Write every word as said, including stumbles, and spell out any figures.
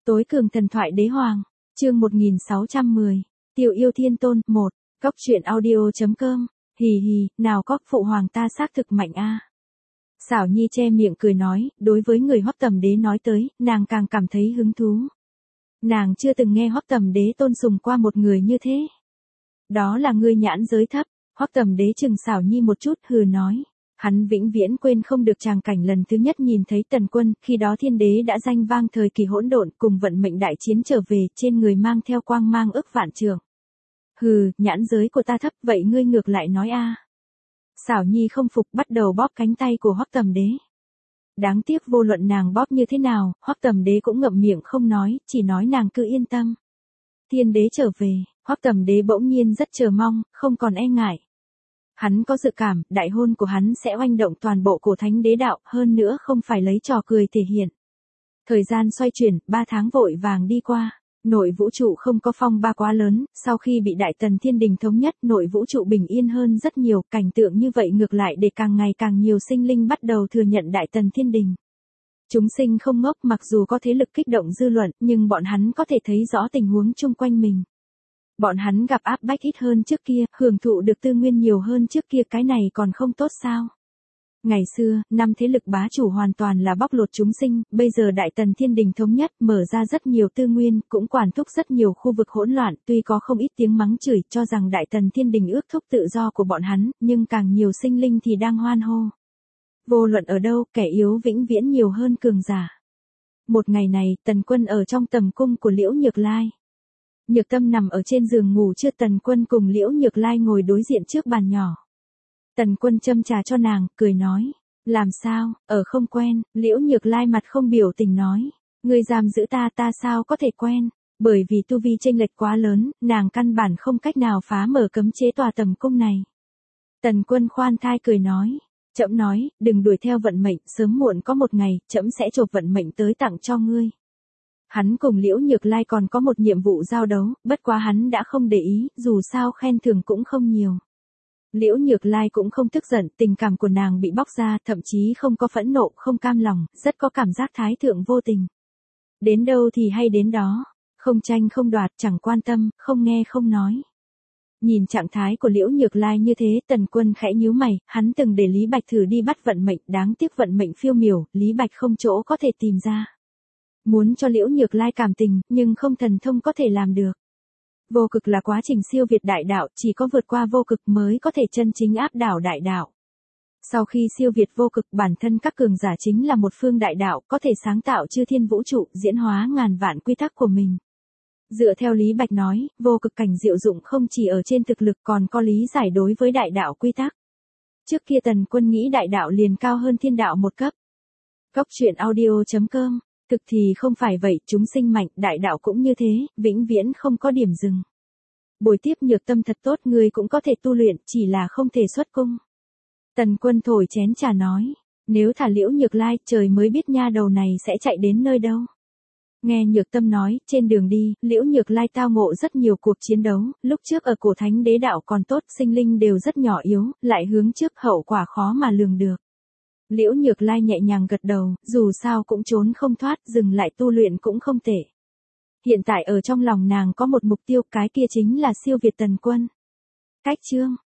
Tối cường thần thoại đế hoàng, chương một nghìn sáu trăm mười, Tiểu yêu thiên tôn, một, Cóc truyện audio.com, hì hì, nào có, phụ hoàng ta xác thực mạnh a. Xảo Nhi che miệng cười nói, đối với người Hoắc Tầm Đế nói tới, nàng càng cảm thấy hứng thú. Nàng chưa từng nghe Hoắc Tầm Đế tôn sùng qua một người như thế. Đó là ngươi nhãn giới thấp. Hoắc Tầm Đế chừng Xảo Nhi một chút, hừ nói. Hắn vĩnh viễn quên không được tràng cảnh lần thứ nhất nhìn thấy Tần Quân, khi đó thiên đế đã danh vang thời kỳ hỗn độn, cùng vận mệnh đại chiến trở về, trên người mang theo quang mang ức vạn trượng. Hừ, nhãn giới của ta thấp, vậy ngươi ngược lại nói a. Xảo Nhi không phục, bắt đầu bóp cánh tay của Hoắc Tầm Đế. Đáng tiếc vô luận nàng bóp như thế nào, Hoắc Tầm Đế cũng ngậm miệng không nói, chỉ nói nàng cứ yên tâm. Thiên đế trở về, Hoắc Tầm Đế bỗng nhiên rất chờ mong, không còn e ngại. Hắn có dự cảm, đại hôn của hắn sẽ oanh động toàn bộ cổ thánh đế đạo, hơn nữa không phải lấy trò cười thể hiện. Thời gian xoay chuyển, ba tháng vội vàng đi qua. Nội vũ trụ không có phong ba quá lớn, sau khi bị Đại Tần Thiên Đình thống nhất, nội vũ trụ bình yên hơn rất nhiều, cảnh tượng như vậy ngược lại để càng ngày càng nhiều sinh linh bắt đầu thừa nhận Đại Tần Thiên Đình. Chúng sinh không ngốc, mặc dù có thế lực kích động dư luận, nhưng bọn hắn có thể thấy rõ tình huống chung quanh mình. Bọn hắn gặp áp bách ít hơn trước kia, hưởng thụ được tư nguyên nhiều hơn trước kia, cái này còn không tốt sao? Ngày xưa, năm thế lực bá chủ hoàn toàn là bóc lột chúng sinh, bây giờ Đại Tần Thiên Đình thống nhất, mở ra rất nhiều tư nguyên, cũng quản thúc rất nhiều khu vực hỗn loạn, tuy có không ít tiếng mắng chửi, cho rằng Đại Tần Thiên Đình ước thúc tự do của bọn hắn, nhưng càng nhiều sinh linh thì đang hoan hô. Vô luận ở đâu, kẻ yếu vĩnh viễn nhiều hơn cường giả. Một ngày này, Tần Quân ở trong tầm cung của Liễu Nhược Lai. Nhược Tâm nằm ở trên giường ngủ chưa, Tần Quân cùng Liễu Nhược Lai ngồi đối diện trước bàn nhỏ. Tần Quân châm trà cho nàng, cười nói, làm sao, ở không quen, Liễu Nhược Lai mặt không biểu tình nói, ngươi giam giữ ta ta sao có thể quen, bởi vì tu vi chênh lệch quá lớn, nàng căn bản không cách nào phá mở cấm chế tòa tầm cung này. Tần Quân khoan thai cười nói, trẫm nói, đừng đuổi theo vận mệnh, sớm muộn có một ngày, trẫm sẽ chộp vận mệnh tới tặng cho ngươi. Hắn cùng Liễu Nhược Lai còn có một nhiệm vụ giao đấu, bất quá hắn đã không để ý, dù sao khen thưởng cũng không nhiều. Liễu Nhược Lai cũng không tức giận, tình cảm của nàng bị bóc ra, thậm chí không có phẫn nộ, không cam lòng, rất có cảm giác thái thượng vô tình. Đến đâu thì hay đến đó, không tranh không đoạt, chẳng quan tâm, không nghe không nói. Nhìn trạng thái của Liễu Nhược Lai như thế, Tần Quân khẽ nhíu mày, hắn từng để Lý Bạch thử đi bắt vận mệnh, đáng tiếc vận mệnh phiêu miểu, Lý Bạch không chỗ có thể tìm ra. Muốn cho Liễu Nhược Lai cảm tình, nhưng không thần thông có thể làm được. Vô cực là quá trình siêu việt đại đạo, chỉ có vượt qua vô cực mới có thể chân chính áp đảo đại đạo. Sau khi siêu việt vô cực, bản thân các cường giả chính là một phương đại đạo, có thể sáng tạo chư thiên vũ trụ, diễn hóa ngàn vạn quy tắc của mình. Dựa theo Lý Bạch nói, vô cực cảnh diệu dụng không chỉ ở trên thực lực, còn có lý giải đối với đại đạo quy tắc. Trước kia Tần Quân nghĩ đại đạo liền cao hơn thiên đạo một cấp. Cóc truyện audio.com, thực thì không phải vậy, chúng sinh mạnh, đại đạo cũng như thế, vĩnh viễn không có điểm dừng. Buổi tiếp Nhược Tâm thật tốt, ngươi cũng có thể tu luyện, chỉ là không thể xuất cung. Tần Quân thổi chén trà nói, nếu thả Liễu Nhược Lai, trời mới biết nha đầu này sẽ chạy đến nơi đâu. Nghe Nhược Tâm nói, trên đường đi, Liễu Nhược Lai tao ngộ rất nhiều cuộc chiến đấu, lúc trước ở cổ thánh đế đạo còn tốt, sinh linh đều rất nhỏ yếu, lại hướng trước hậu quả khó mà lường được. Liễu Nhược Lai nhẹ nhàng gật đầu, dù sao cũng trốn không thoát, dừng lại tu luyện cũng không tệ. Hiện tại ở trong lòng nàng có một mục tiêu, cái kia chính là siêu việt Tần Quân. Cách chương